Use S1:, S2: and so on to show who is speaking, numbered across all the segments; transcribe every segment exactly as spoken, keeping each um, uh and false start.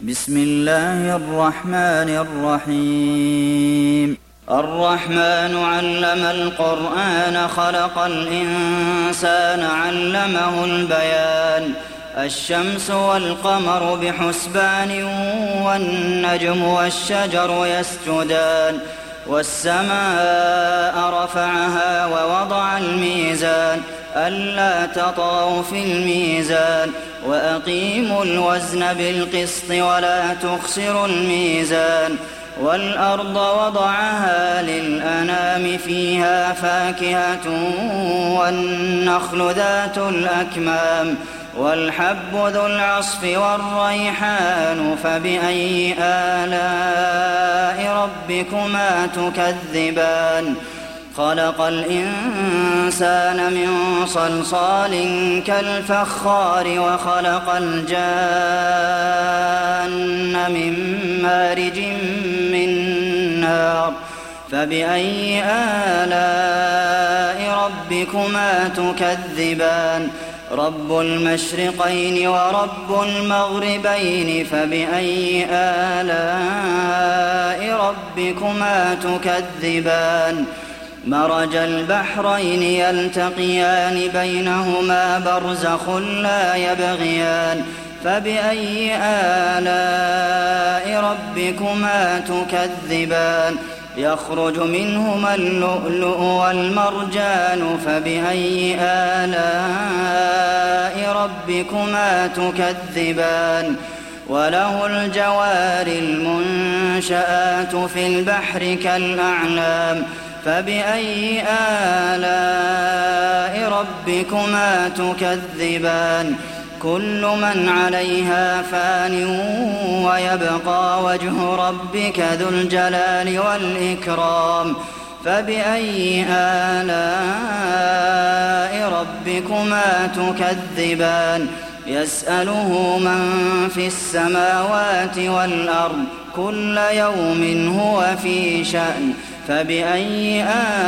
S1: بسم الله الرحمن الرحيم الرحمن علم القرآن خلق الإنسان علمه البيان الشمس والقمر بحسبان والنجم والشجر يسجدان والسماء رفعها ووضع الميزان ألا تطغوا في الميزان وأقيموا الوزن بالقسط ولا تخسروا الميزان والأرض وضعها للأنام فيها فاكهة والنخل ذات الأكمام والحب ذو العصف والريحان فبأي آلاء ربكما تكذبان خلق الإنسان من صلصال كالفخار وخلق الجان من مارج من نار فبأي آلاء ربكما تكذبان رب المشرقين ورب المغربين فبأي آلاء ربكما تكذبان مرج البحرين يلتقيان بينهما برزخ لا يبغيان فبأي آلاء ربكما تكذبان يخرج منهما اللؤلؤ والمرجان فبأي آلاء ربكما تكذبان وله الجوار المنشآت في البحر كالأعلام فبأي آلاء ربكما تكذبان كل من عليها فان ويبقى وجه ربك ذو الجلال والإكرام فبأي آلاء ربكما تكذبان يسأله من في السماوات والأرض كل يوم هو في شأن فبأي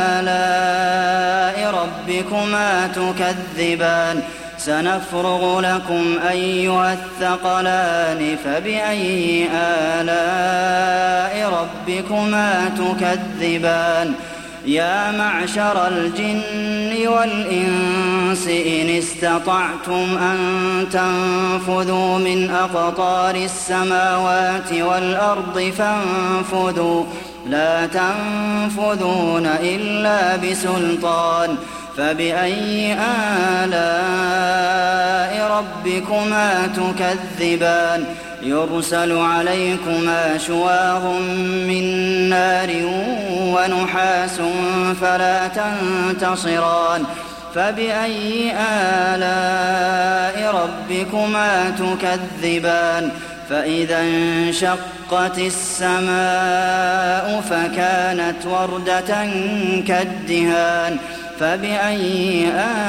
S1: آلاء ربكما تكذبان سنفرغ لكم أيها الثقلان فبأي آلاء ربكما تكذبان يا معشر الجن والإنس إن استطعتم أن تنفذوا من أقطار السماوات والأرض فانفذوا لا تنفذون إلا بسلطان فبأي آلاء ربكما تكذبان يرسل عليكما شواظ من نار ونحاس فلا تنتصران فبأي آلاء ربكما تكذبان فإذا انشقت السماء فكانت وردة كالدهان فبأي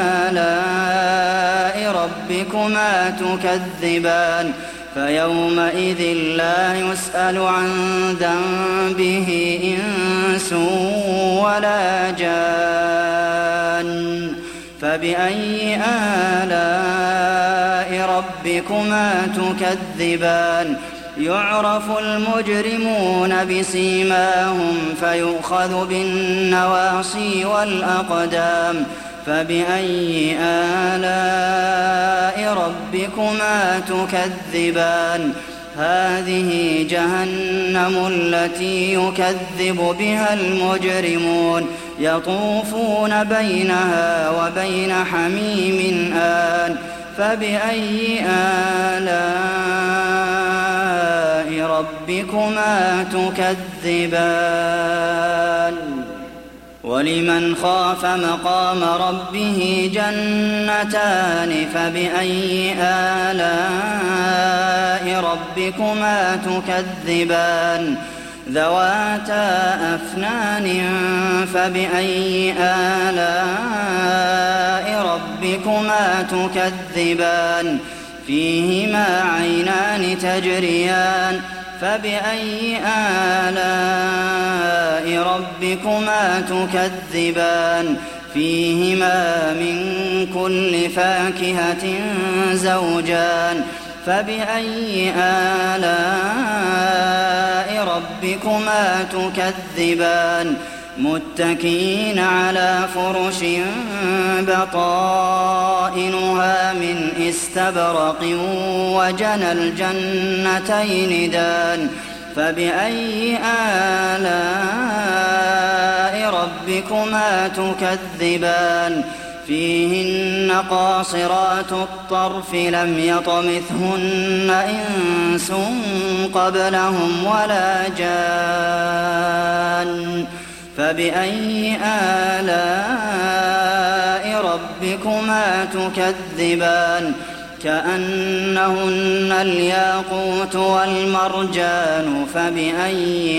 S1: آلاء ربكما تكذبان فيومئذ لا يسأل عن ذنبه إنس ولا جان فبأي آلاء ربكما تكذبان يعرف المجرمون بسيماهم فيؤخذ بالنواصي والأقدام فبأي آلاء ربكما تكذبان هذه جهنم التي يكذب بها المجرمون يطوفون بينها وبين حميم آن فبأي آلاء ربكما تكذبان ولمن خاف مقام ربه جنتان فبأي آلاء ربكما تكذبان ذواتا أفنان فبأي آلاء ربكما تكذبان فيهما عينان تجريان فبأي آلاء ربكما تكذبان فيهما من كل فاكهة زوجان فبأي آلاء ربكما تكذبان متكئين على فرش بطائنها من استبرق وجنى الجنتين دان فبأي آلاء ربكما تكذبان فيهن قاصرات الطرف لم يطمثهن إنس قبلهم ولا جان فبأي آلاء ربكما تكذبان كأنهن الياقوت والمرجان فبأي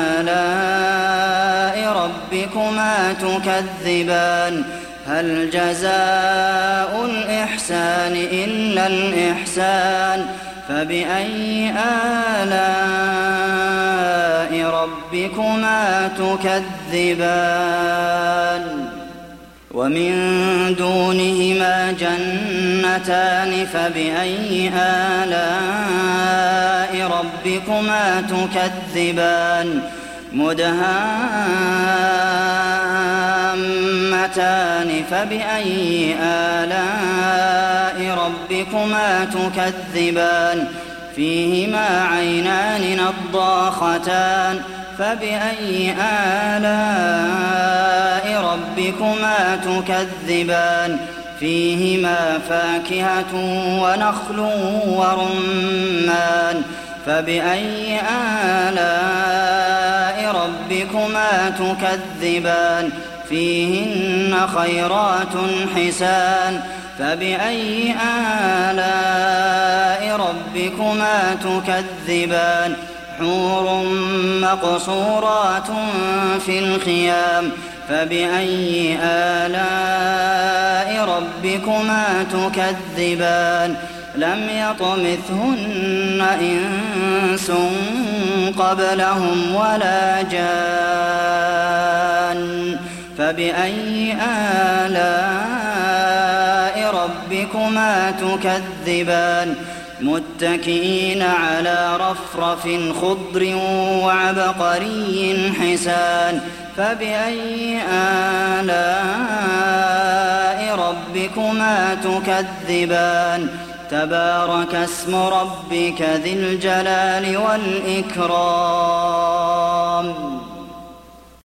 S1: آلاء ربكما تكذبان هل جزاء الإحسان إلا الإحسان فبأي آلاء ربكما تكذبان ومن دونهما جنتان فبأي آلاء ربكما تكذبان مدهامتان فبأي آلاء ربكما تكذبان فيهما عينان نضاختان فبأي آلاء ربكما تكذبان فيهما فاكهة ونخل ورمان فبأي آلاء ربكما تكذبان فيهن خيرات حسان فبأي آلاء ربكما تكذبان حور مقصورات في الخيام فبأي آلاء ربكما تكذبان لم يطمثهن إنس قبلهم ولا جان فبأي آلاء ربكما تكذبان متكئين على رفرف خضر وعبقري حسان فبأي آلاء ربكما تكذبان تبارك اسم ربك ذي الجلال والإكرام